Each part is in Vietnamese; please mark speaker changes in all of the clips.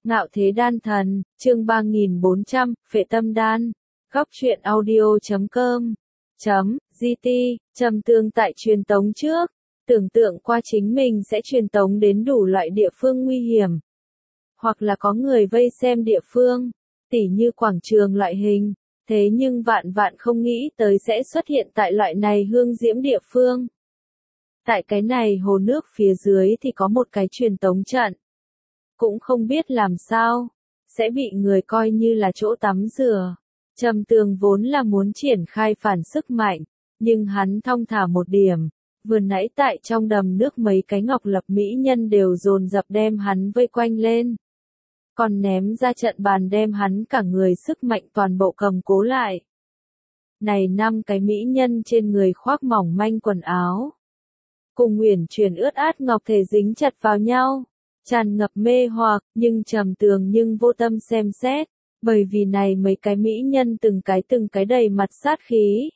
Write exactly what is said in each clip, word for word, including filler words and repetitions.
Speaker 1: Ngạo Thế Đan Thần, chương ba nghìn bốn trăm, Phệ Tâm Đan. Góc truyện audio chấm com chấm gt. Trầm Tường tại truyền tống trước, tưởng tượng qua chính mình sẽ truyền tống đến đủ loại địa phương nguy hiểm, hoặc là có người vây xem địa phương, tỉ như quảng trường loại hình, thế nhưng vạn vạn không nghĩ tới sẽ xuất hiện tại loại này hương diễm địa phương. Tại cái này hồ nước phía dưới thì có một cái truyền tống trận. Cũng không biết làm sao, sẽ bị người coi như là chỗ tắm rửa. Trầm Tường vốn là muốn triển khai phản sức mạnh, nhưng hắn thong thả một điểm. Vừa nãy tại trong đầm nước mấy cái ngọc lập mỹ nhân đều dồn dập đem hắn vây quanh lên. Còn ném ra trận bàn đem hắn cả người sức mạnh toàn bộ cầm cố lại. Này năm cái mỹ nhân trên người khoác mỏng manh quần áo. Cùng uyển chuyển ướt át ngọc thể dính chặt vào nhau. Tràn ngập mê hoặc, nhưng Trầm Tường nhưng vô tâm xem xét, bởi vì này mấy cái mỹ nhân từng cái từng cái đầy mặt sát khí.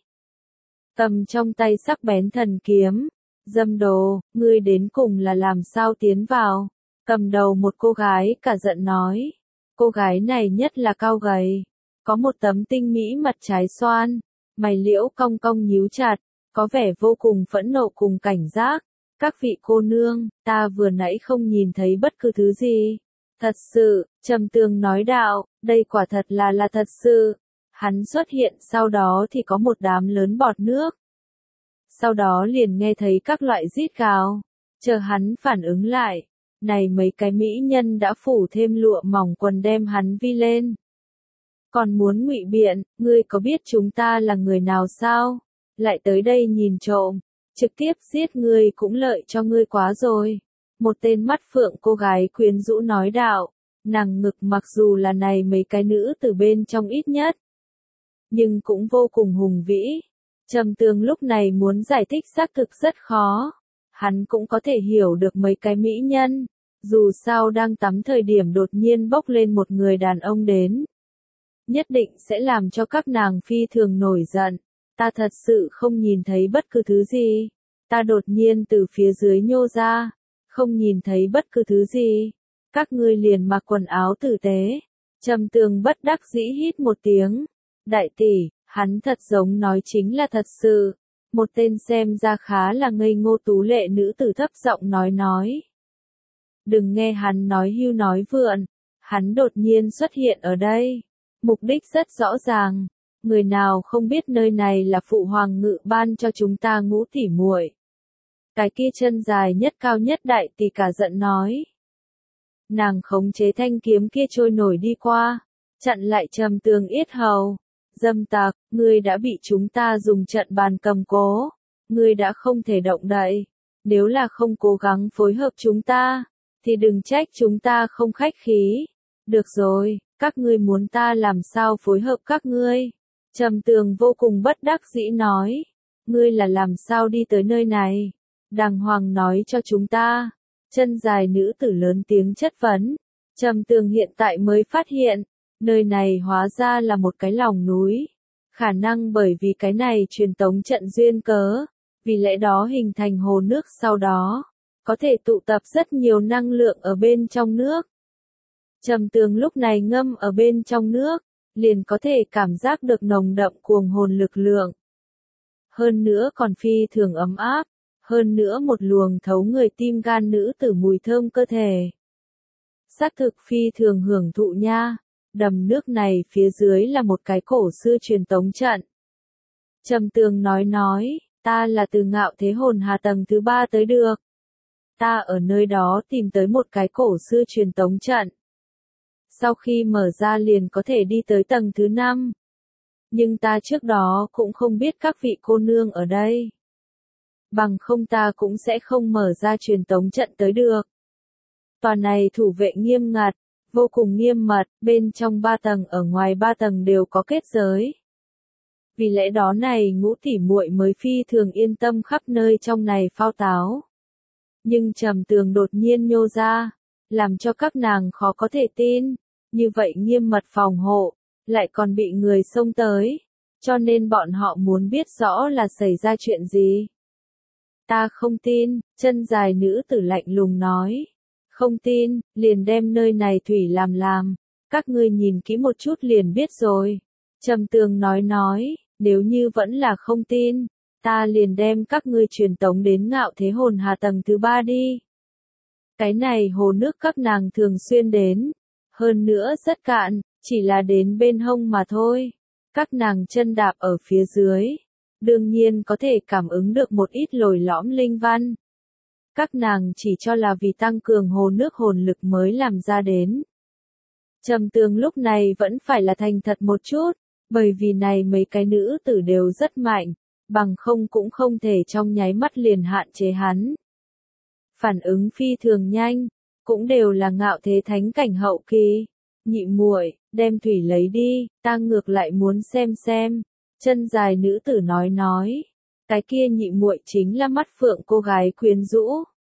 Speaker 1: Cầm trong tay sắc bén thần kiếm, dâm đồ, ngươi đến cùng là làm sao tiến vào, cầm đầu một cô gái cả giận nói, cô gái này nhất là cao gầy, có một tấm tinh mỹ mặt trái xoan, mày liễu cong cong nhíu chặt, có vẻ vô cùng phẫn nộ cùng cảnh giác. Các vị cô nương, ta vừa nãy không nhìn thấy bất cứ thứ gì. Thật sự, Trầm Tường nói đạo, đây quả thật là là thật sự. Hắn xuất hiện sau đó thì có một đám lớn bọt nước. Sau đó liền nghe thấy các loại rít gào. Chờ hắn phản ứng lại. Này mấy cái mỹ nhân đã phủ thêm lụa mỏng quần đem hắn vi lên. Còn muốn ngụy biện, ngươi có biết chúng ta là người nào sao? Lại tới đây nhìn trộm. Trực tiếp giết ngươi cũng lợi cho ngươi quá rồi. Một tên mắt phượng cô gái quyến rũ nói đạo, nàng ngực mặc dù là này mấy cái nữ từ bên trong ít nhất, nhưng cũng vô cùng hùng vĩ. Trầm Tường lúc này muốn giải thích xác thực rất khó. Hắn cũng có thể hiểu được mấy cái mỹ nhân, dù sao đang tắm thời điểm đột nhiên bốc lên một người đàn ông đến. Nhất định sẽ làm cho các nàng phi thường nổi giận. Ta thật sự không nhìn thấy bất cứ thứ gì. Ta đột nhiên từ phía dưới nhô ra. Không nhìn thấy bất cứ thứ gì. Các ngươi liền mặc quần áo tử tế. Trầm Tường bất đắc dĩ hít một tiếng. Đại tỷ, hắn thật giống nói chính là thật sự. Một tên xem ra khá là ngây ngô tú lệ nữ tử thấp giọng nói nói. Đừng nghe hắn nói hưu nói vượn. Hắn đột nhiên xuất hiện ở đây. Mục đích rất rõ ràng. Người nào không biết nơi này là phụ hoàng ngự ban cho chúng ta ngũ tỷ muội. Cái kia chân dài nhất cao nhất đại tỷ cả giận nói. Nàng khống chế thanh kiếm kia trôi nổi đi qua, chặn lại Trầm Tường yết hầu. Dâm tặc, ngươi đã bị chúng ta dùng trận bàn cầm cố, ngươi đã không thể động đậy. Nếu là không cố gắng phối hợp chúng ta, thì đừng trách chúng ta không khách khí. Được rồi, các ngươi muốn ta làm sao phối hợp các ngươi? Trầm Tường vô cùng bất đắc dĩ nói, ngươi là làm sao đi tới nơi này? Đàng hoàng nói cho chúng ta. Chân dài nữ tử lớn tiếng chất vấn. Trầm Tường hiện tại mới phát hiện, nơi này hóa ra là một cái lòng núi. Khả năng bởi vì cái này truyền tống trận duyên cớ, vì lẽ đó hình thành hồ nước sau đó, có thể tụ tập rất nhiều năng lượng ở bên trong nước. Trầm Tường lúc này ngâm ở bên trong nước, liền có thể cảm giác được nồng đậm cuồng hồn lực lượng. Hơn nữa còn phi thường ấm áp, hơn nữa một luồng thấu người tim gan nữ tử mùi thơm cơ thể. Xác thực phi thường hưởng thụ nha. Đầm nước này phía dưới là một cái cổ xưa truyền tống trận. Trầm Tường nói nói, ta là từ Ngạo Thế Hồn Hà tầng thứ ba tới được. Ta ở nơi đó tìm tới một cái cổ xưa truyền tống trận. Sau khi mở ra liền có thể đi tới tầng thứ năm. Nhưng ta trước đó cũng không biết các vị cô nương ở đây. Bằng không ta cũng sẽ không mở ra truyền tống trận tới được. Tòa này thủ vệ nghiêm ngặt, vô cùng nghiêm mật, bên trong ba tầng ở ngoài ba tầng đều có kết giới. Vì lẽ đó này ngũ tỷ muội mới phi thường yên tâm khắp nơi trong này phao táo. Nhưng Trầm Tường đột nhiên nhô ra, làm cho các nàng khó có thể tin. Như vậy nghiêm mật phòng hộ, lại còn bị người xông tới, cho nên bọn họ muốn biết rõ là xảy ra chuyện gì. Ta không tin, chân dài nữ tử lạnh lùng nói. Không tin, liền đem nơi này thủy làm làm. Các ngươi nhìn kỹ một chút liền biết rồi. Trầm Tường nói nói, nếu như vẫn là không tin, ta liền đem các ngươi truyền tống đến Ngạo Thế Hồn Hà tầng thứ ba đi. Cái này hồ nước các nàng thường xuyên đến, hơn nữa rất cạn, chỉ là đến bên hông mà thôi. Các nàng chân đạp ở phía dưới, đương nhiên có thể cảm ứng được một ít lồi lõm linh văn. Các nàng chỉ cho là vì tăng cường hồ nước hồn lực mới làm ra đến. Trầm Tường lúc này vẫn phải là thành thật một chút, bởi vì này mấy cái nữ tử đều rất mạnh, bằng không cũng không thể trong nháy mắt liền hạn chế hắn. Phản ứng phi thường nhanh, cũng đều là ngạo thế thánh cảnh hậu kỳ. Nhị muội, đem thủy lấy đi, ta ngược lại muốn xem xem. Chân dài nữ tử nói nói, cái kia nhị muội chính là mắt phượng cô gái quyến rũ.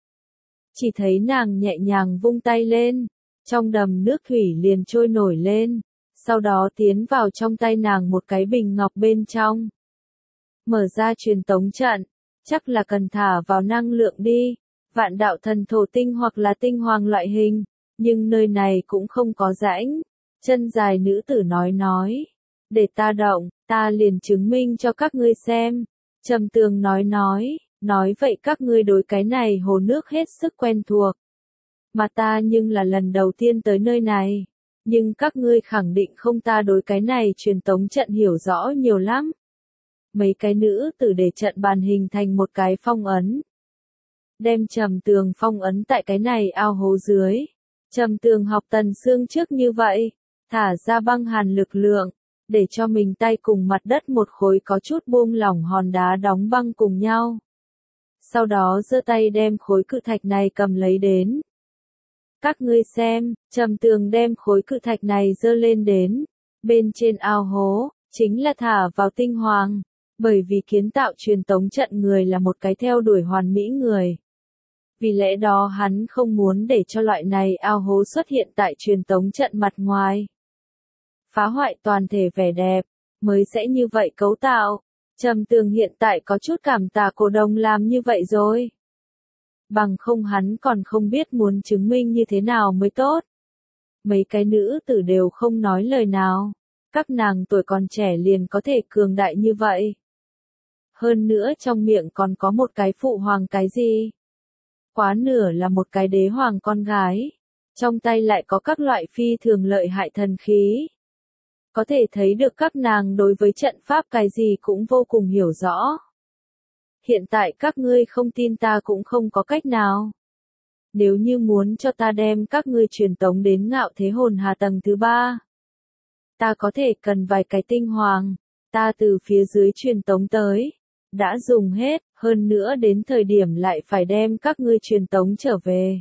Speaker 1: Chỉ thấy nàng nhẹ nhàng vung tay lên, trong đầm nước thủy liền trôi nổi lên, sau đó tiến vào trong tay nàng một cái bình ngọc bên trong. Mở ra truyền tống trận, chắc là cần thả vào năng lượng đi, vạn đạo thần thổ tinh hoặc là tinh hoàng loại hình, nhưng nơi này cũng không có rãnh. Chân dài nữ tử nói nói, để ta động, ta liền chứng minh cho các ngươi xem. Trầm Tường nói nói, nói vậy các ngươi đối cái này hồ nước hết sức quen thuộc. Mà ta nhưng là lần đầu tiên tới nơi này, nhưng các ngươi khẳng định không ta đối cái này truyền tống trận hiểu rõ nhiều lắm. Mấy cái nữ tử để trận bàn hình thành một cái phong ấn. Đem Trầm Tường phong ấn tại cái này ao hố dưới. Trầm Tường học Tần Sương trước như vậy, thả ra băng hàn lực lượng, để cho mình tay cùng mặt đất một khối có chút buông lỏng hòn đá đóng băng cùng nhau. Sau đó giơ tay đem khối cự thạch này cầm lấy đến. Các ngươi xem, Trầm Tường đem khối cự thạch này giơ lên đến, bên trên ao hố, chính là thả vào tinh hoàng, bởi vì kiến tạo truyền tống trận người là một cái theo đuổi hoàn mỹ người. Vì lẽ đó hắn không muốn để cho loại này ao hố xuất hiện tại truyền tống trận mặt ngoài. Phá hoại toàn thể vẻ đẹp, mới sẽ như vậy cấu tạo. Trầm Tường hiện tại có chút cảm tạ cổ đồng làm như vậy rồi. Bằng không hắn còn không biết muốn chứng minh như thế nào mới tốt. Mấy cái nữ tử đều không nói lời nào. Các nàng tuổi còn trẻ liền có thể cường đại như vậy. Hơn nữa trong miệng còn có một cái phụ hoàng cái gì. Quá nửa là một cái đế hoàng con gái. Trong tay lại có các loại phi thường lợi hại thần khí. Có thể thấy được các nàng đối với trận pháp cái gì cũng vô cùng hiểu rõ. Hiện tại các ngươi không tin ta cũng không có cách nào. Nếu như muốn cho ta đem các ngươi truyền tống đến Ngạo Thế Hồn Hà tầng thứ ba, ta có thể cần vài cái tinh hoàng, ta từ phía dưới truyền tống tới, đã dùng hết, hơn nữa đến thời điểm lại phải đem các ngươi truyền tống trở về.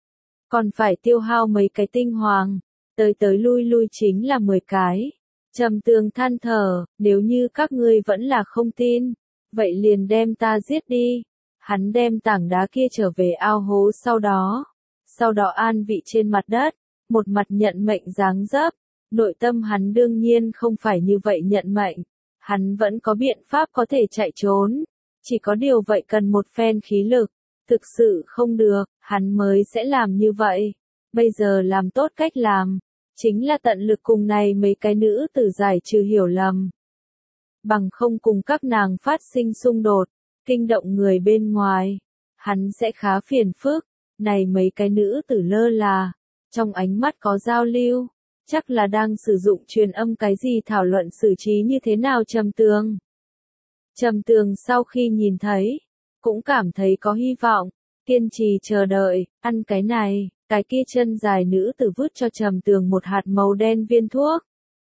Speaker 1: Còn phải tiêu hao mấy cái tinh hoàng, tới tới lui lui chính là mười cái. Trầm Tường than thở, nếu như các ngươi vẫn là không tin, vậy liền đem ta giết đi. Hắn đem tảng đá kia trở về ao hố sau đó, sau đó an vị trên mặt đất, một mặt nhận mệnh dáng dấp. Nội tâm hắn đương nhiên không phải như vậy nhận mệnh, hắn vẫn có biện pháp có thể chạy trốn, chỉ có điều vậy cần một phen khí lực, thực sự không được, hắn mới sẽ làm như vậy. Bây giờ làm tốt cách làm, chính là tận lực cùng này mấy cái nữ tử giải trừ hiểu lầm. Bằng không cùng các nàng phát sinh xung đột, kinh động người bên ngoài, hắn sẽ khá phiền phức. Này mấy cái nữ tử lơ là, trong ánh mắt có giao lưu, chắc là đang sử dụng truyền âm cái gì thảo luận xử trí như thế nào. Trầm Tường. Trầm Tường sau khi nhìn thấy, cũng cảm thấy có hy vọng, kiên trì chờ đợi, ăn cái này, cái kia chân dài nữ tử vứt cho Trầm Tường một hạt màu đen viên thuốc.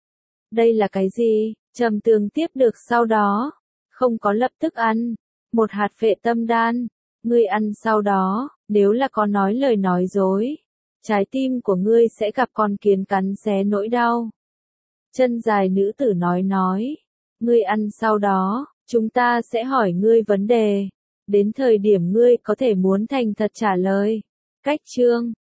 Speaker 1: Đây là cái gì? Trầm Tường tiếp được sau đó, không có lập tức ăn, một hạt phệ tâm đan, ngươi ăn sau đó, nếu là có nói lời nói dối, trái tim của ngươi sẽ gặp con kiến cắn xé nỗi đau. Chân dài nữ tử nói nói, ngươi ăn sau đó, chúng ta sẽ hỏi ngươi vấn đề, đến thời điểm ngươi có thể muốn thành thật trả lời. Cách chương